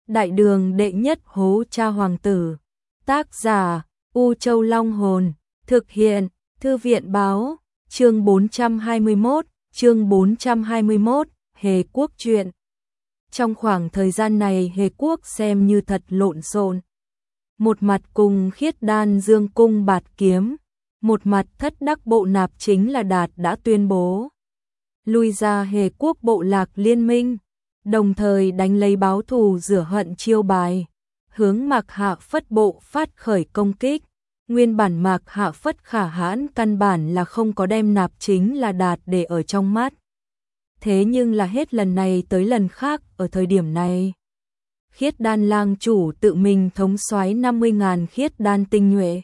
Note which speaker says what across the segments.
Speaker 1: Đại đường đệ nhất hố cha hoàng tử. Tác giả U Châu Long Hồn. Thực hiện Thư viện Báo. Chương 421. Hề Quốc truyện. Trong khoảng thời gian này Hề Quốc xem như thật lộn xộn. Một mặt cùng Khiết Đan dương cung bạt kiếm, một mặt thất đắc bộ nạp chính là Đạt đã tuyên bố lui ra Hề Quốc bộ lạc liên minh, đồng thời đánh lấy báo thù rửa hận chiêu bài, hướng Mạc Hạ Phất bộ phát khởi công kích. Nguyên bản Mạc Hạ Phất khả hãn căn bản là không có đem nạp chính là Đạt để ở trong mắt. Thế nhưng là hết lần này tới lần khác ở thời điểm này, Khiết Đan lang chủ tự mình thống soái 50.000 khiết đan tinh nhuệ,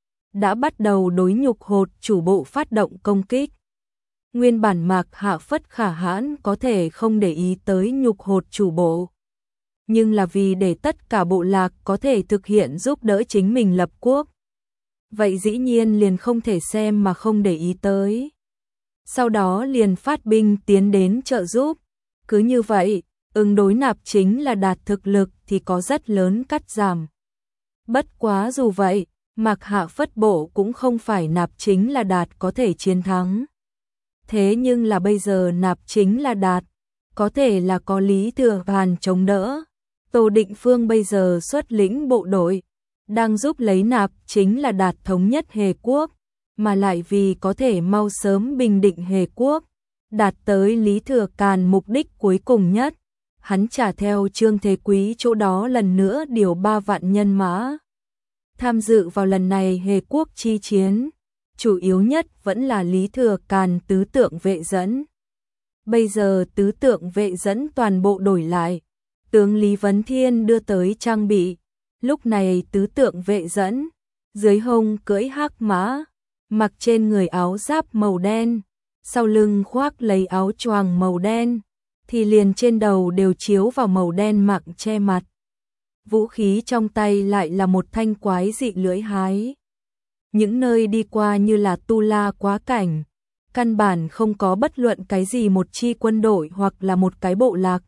Speaker 1: đã bắt đầu đối nhục hột chủ bộ phát động công kích. Nguyên bản Mạc Hạ Phất khả hãn có thể không để ý tới nhục hột chủ bộ, nhưng là vì để tất cả bộ lạc có thể thực hiện giúp đỡ chính mình lập quốc, vậy dĩ nhiên liền không thể xem mà không để ý tới. Sau đó liền phát binh tiến đến trợ giúp. Cứ như vậy, ứng đối nạp chính là Đạt thực lực thì có rất lớn cắt giảm. Bất quá dù vậy, Mạc Hạ Phất bộ cũng không phải nạp chính là Đạt có thể chiến thắng. Thế nhưng là bây giờ nạp chính là Đạt, có thể là có Lý Thừa Hàn chống đỡ. Tô Định Phương bây giờ xuất lĩnh bộ đội, đang giúp lấy nạp chính là Đạt thống nhất Hề Quốc, mà lại vì có thể mau sớm bình định Hề Quốc, đạt tới Lý Thừa Càn mục đích cuối cùng nhất. Hắn trả theo Trương Thế Quý chỗ đó lần nữa điều 3 vạn nhân mã tham dự vào lần này Hề Quốc chi chiến, chủ yếu nhất vẫn là Lý Thừa Càn tứ tượng vệ dẫn. Bây giờ tứ tượng vệ dẫn toàn bộ đổi lại, tướng Lý Vấn Thiên đưa tới trang bị. Lúc này tứ tượng vệ dẫn, dưới hông cưỡi hắc mã, mặc trên người áo giáp màu đen, sau lưng khoác lấy áo choàng màu đen, thì liền trên đầu đều chiếu vào màu đen mặng che mặt. Vũ khí trong tay lại là một thanh quái dị lưỡi hái. Những nơi đi qua như là tu la quá cảnh, căn bản không có bất luận cái gì một chi quân đội hoặc là một cái bộ lạc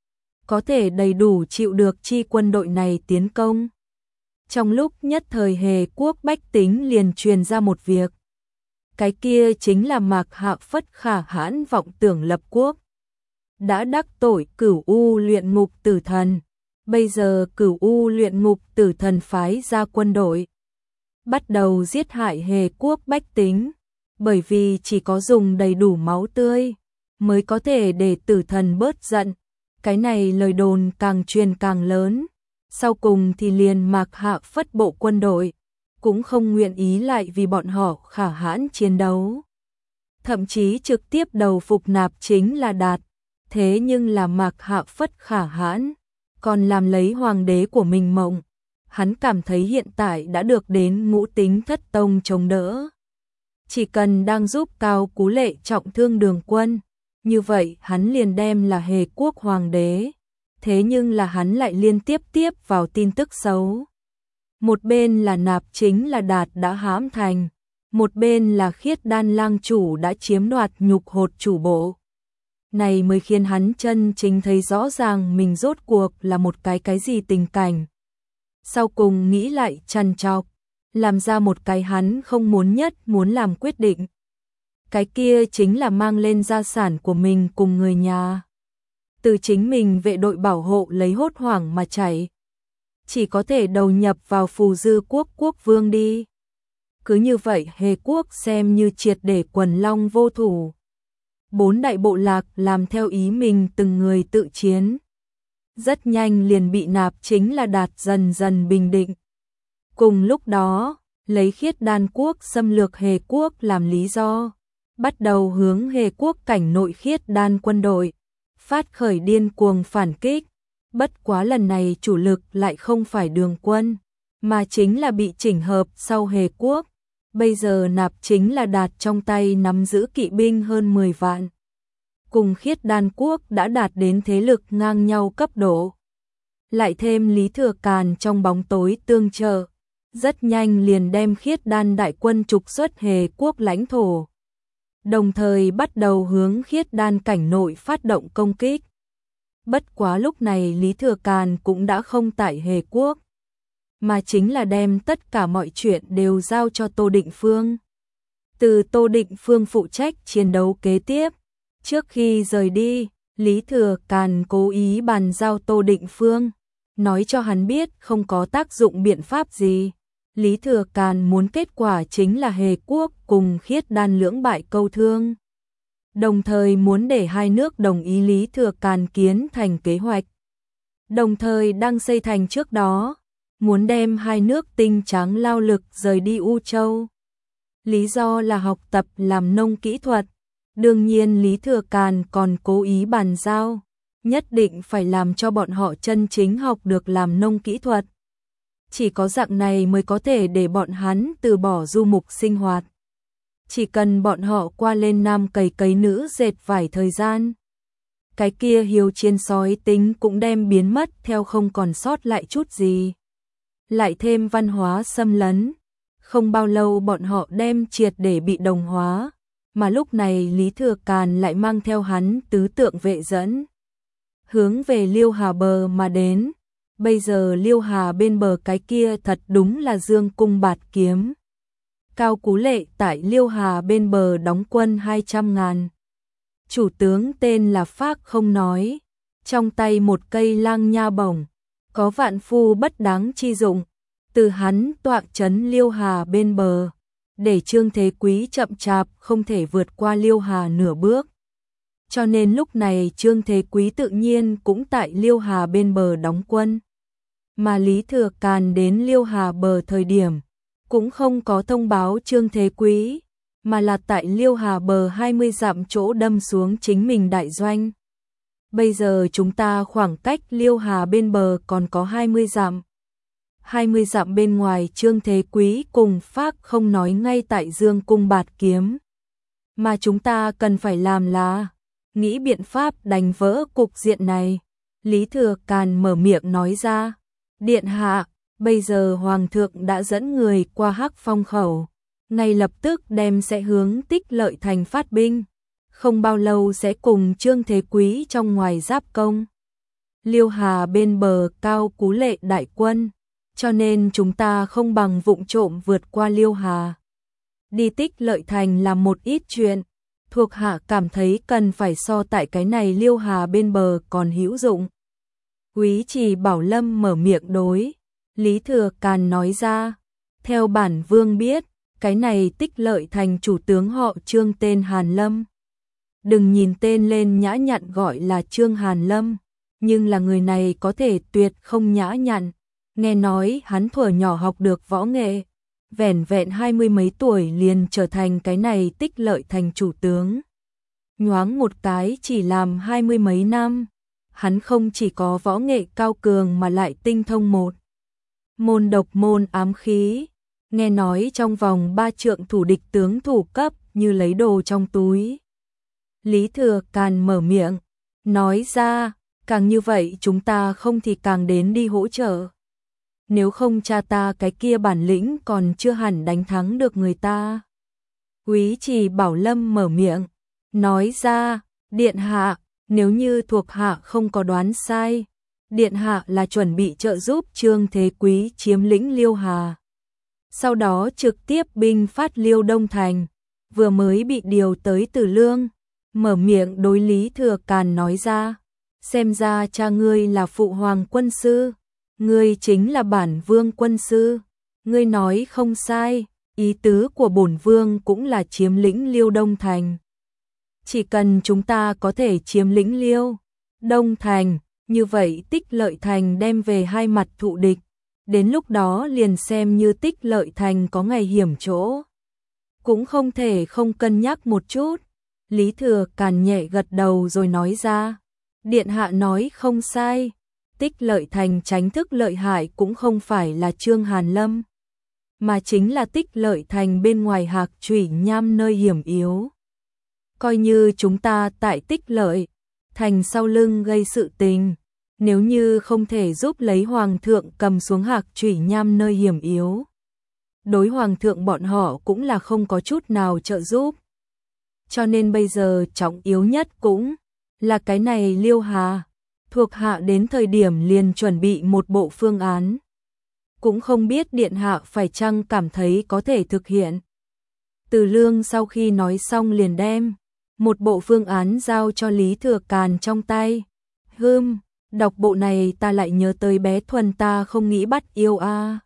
Speaker 1: có thể đầy đủ chịu được chi quân đội này tiến công. Trong lúc nhất thời Hề Quốc bách tính liền truyền ra một việc. Cái kia chính là Mạc Hạ Phất khả hãn vọng tưởng lập quốc, đã đắc tội Cửu U luyện ngục tử thần. Bây giờ Cửu U luyện ngục tử thần phái ra quân đội, bắt đầu giết hại Hề Quốc bách tính, bởi vì chỉ có dùng đầy đủ máu tươi mới có thể để tử thần bớt giận. Cái này lời đồn càng truyền càng lớn, sau cùng thì liền Mạc Hạ Phất bộ quân đội cũng không nguyện ý lại vì bọn họ khả hãn chiến đấu, thậm chí trực tiếp đầu phục nạp chính là Đạt. Thế nhưng là Mạc Hạ Phất khả hãn còn làm lấy hoàng đế của mình mộng. Hắn cảm thấy hiện tại đã được đến Ngũ Tính Thất Tông chống đỡ, chỉ cần đang giúp Cao Cú Lệ trọng thương Đường Quân, như vậy hắn liền đem là Hề Quốc hoàng đế. Thế nhưng là hắn lại liên tiếp vào tin tức xấu. Một bên là nạp chính là Đạt đã hãm thành, một bên là Khiết Đan lang chủ đã chiếm đoạt nhục hột chủ bộ. Này mới khiến hắn chân chính thấy rõ ràng mình rốt cuộc là một cái gì tình cảnh. Sau cùng nghĩ lại trằn trọc, làm ra một cái hắn không muốn làm quyết định. Cái kia chính là mang lên gia sản của mình cùng người nhà, từ chính mình vệ đội bảo hộ lấy hốt hoảng mà chạy, chỉ có thể đầu nhập vào Phù Dư quốc quốc vương đi. Cứ như vậy Hề Quốc xem như triệt để quần long vô thủ. 4 đại bộ lạc làm theo ý mình từng người tự chiến, rất nhanh liền bị nạp chính là Đạt dần dần bình định. Cùng lúc đó, lấy Khiết Đan quốc xâm lược Hề Quốc làm lý do, bắt đầu hướng Hề Quốc cảnh nội Khiết Đan quân đội phát khởi điên cuồng phản kích. Bất quá lần này chủ lực lại không phải Đường Quân, mà chính là bị chỉnh hợp sau Hề Quốc. Bây giờ nạp chính là Đạt trong tay nắm giữ kỵ binh hơn 10 vạn. Cùng Khiết Đan quốc đã đạt đến thế lực ngang nhau cấp độ. Lại thêm Lý Thừa Càn trong bóng tối tương trợ, rất nhanh liền đem Khiết Đan đại quân trục xuất Hề Quốc lãnh thổ, đồng thời bắt đầu hướng Khiết Đan cảnh nội phát động công kích. Bất quá lúc này Lý Thừa Càn cũng đã không tại Hề Quốc, mà chính là đem tất cả mọi chuyện đều giao cho Tô Định Phương. Từ Tô Định Phương phụ trách chiến đấu kế tiếp. Trước khi rời đi, Lý Thừa Càn cố ý bàn giao Tô Định Phương, nói cho hắn biết không có tác dụng biện pháp gì. Lý Thừa Càn muốn kết quả chính là Hề Quốc cùng Khiết Đan lưỡng bại câu thương. Đồng thời muốn để hai nước đồng ý Lý Thừa Càn kiến thành kế hoạch. Đồng thời đang xây thành trước đó, muốn đem hai nước tinh trắng lao lực rời đi U Châu. Lý do là học tập làm nông kỹ thuật. Đương nhiên Lý Thừa Càn còn cố ý bàn giao, nhất định phải làm cho bọn họ chân chính học được làm nông kỹ thuật. Chỉ có dạng này mới có thể để bọn hắn từ bỏ du mục sinh hoạt. Chỉ cần bọn họ qua lên nam cày cấy nữ dệt vải thời gian, cái kia hiếu chiến sói tính cũng đem biến mất theo không còn sót lại chút gì. Lại thêm văn hóa xâm lấn, không bao lâu bọn họ đem triệt để bị đồng hóa, mà lúc này Lý Thừa Càn lại mang theo hắn tứ tượng vệ dẫn, hướng về Liêu Hà bờ mà đến. Bây giờ Liêu Hà bên bờ cái kia thật đúng là dương cung bạt kiếm. Cao Cú Lệ tại Liêu Hà bên bờ đóng quân 200.000. Chủ tướng tên là Phác Không Nói, trong tay một cây lang nha bổng, có vạn phu bất đáng chi dụng, từ hắn tọa trấn Liêu Hà bên bờ, để Trương Thế Quý chậm chạp không thể vượt qua Liêu Hà nửa bước. Cho nên lúc này Trương Thế Quý tự nhiên cũng tại Liêu Hà bên bờ đóng quân. Mà Lý Thừa Càn đến Liêu Hà bờ thời điểm, cũng không có thông báo Trương Thế Quý, mà là tại Liêu Hà bờ 20 dặm chỗ đâm xuống chính mình đại doanh. Bây giờ chúng ta khoảng cách Liêu Hà bên bờ còn có 20 dặm. 20 dặm bên ngoài Trương Thế Quý cùng Phác Không Nói ngay tại dương cung bạt kiếm. Mà chúng ta cần phải làm là nghĩ biện pháp đánh vỡ cục diện này. Lý Thừa Càn mở miệng nói ra, điện hạ, bây giờ Hoàng thượng đã dẫn người qua Hắc Phong khẩu, ngay lập tức đem sẽ hướng Tích Lợi thành phát binh, không bao lâu sẽ cùng Trương Thế Quý trong ngoài giáp công. Liêu Hà bên bờ Cao Cú Lệ đại quân, cho nên chúng ta không bằng vụng trộm vượt qua Liêu Hà, đi Tích Lợi thành làm một ít chuyện. Thuộc hạ cảm thấy cần phải so tại cái này Liêu Hà bên bờ còn hữu dụng. Quý Trì Bảo Lâm mở miệng đối Lý Thừa Càn nói ra, theo bản vương biết, cái này Tích Lợi thành chủ tướng họ Trương tên Hàn Lâm. Đừng nhìn tên lên nhã nhặn gọi là Trương Hàn Lâm, nhưng là người này có thể tuyệt không nhã nhặn. Nghe nói hắn thuở nhỏ học được võ nghệ, vẻn vẹn 20 mấy tuổi liền trở thành cái này Tích Lợi thành chủ tướng. Nhoáng một cái chỉ làm 20 mấy năm, hắn không chỉ có võ nghệ cao cường mà lại tinh thông một môn độc môn ám khí. Nghe nói trong vòng 3 trượng thủ địch tướng thủ cấp như lấy đồ trong túi. Lý Thừa Càn mở miệng, nói ra, càng như vậy chúng ta không thì càng đến đi hỗ trợ. Nếu không cha ta cái kia bản lĩnh còn chưa hẳn đánh thắng được người ta. Quý Trì Bảo Lâm mở miệng, nói ra, điện hạ, nếu như thuộc hạ không có đoán sai, điện hạ là chuẩn bị trợ giúp Trương Thế Quý chiếm lĩnh Liêu Hà. Sau đó trực tiếp binh phát Liêu Đông thành, vừa mới bị điều tới Từ Lương, mở miệng đối Lý Thừa Càn nói ra, xem ra cha ngươi là phụ hoàng quân sư, ngươi chính là bản vương quân sư, ngươi nói không sai, ý tứ của bổn vương cũng là chiếm lĩnh Liêu Đông thành. Chỉ cần chúng ta có thể chiếm lĩnh Liêu Đông thành, như vậy Tích Lợi thành đem về hai mặt thụ địch, đến lúc đó liền xem như Tích Lợi thành có ngày hiểm chỗ, cũng không thể không cân nhắc một chút. Lý Thừa Càn nhẹ gật đầu rồi nói ra, điện hạ nói không sai, Tích Lợi thành tránh thức lợi hại cũng không phải là Trương Hàn Lâm, mà chính là Tích Lợi thành bên ngoài Hạc Chủy Nham nơi hiểm yếu. Coi như chúng ta tại Tích Lợi thành sau lưng gây sự tình, nếu như không thể giúp lấy Hoàng thượng cầm xuống Hạc Chủy Nham nơi hiểm yếu, đối Hoàng thượng bọn họ cũng là không có chút nào trợ giúp. Cho nên bây giờ trọng yếu nhất cũng là cái này Liêu Hà. Thuộc hạ đến thời điểm liền chuẩn bị một bộ phương án. Cũng không biết điện hạ phải chăng cảm thấy có thể thực hiện. Từ Lương sau khi nói xong liền đem một bộ phương án giao cho Lý Thừa Càn trong tay. Đọc bộ này ta lại nhớ tới bé Thuần ta không nghĩ bắt yêu a.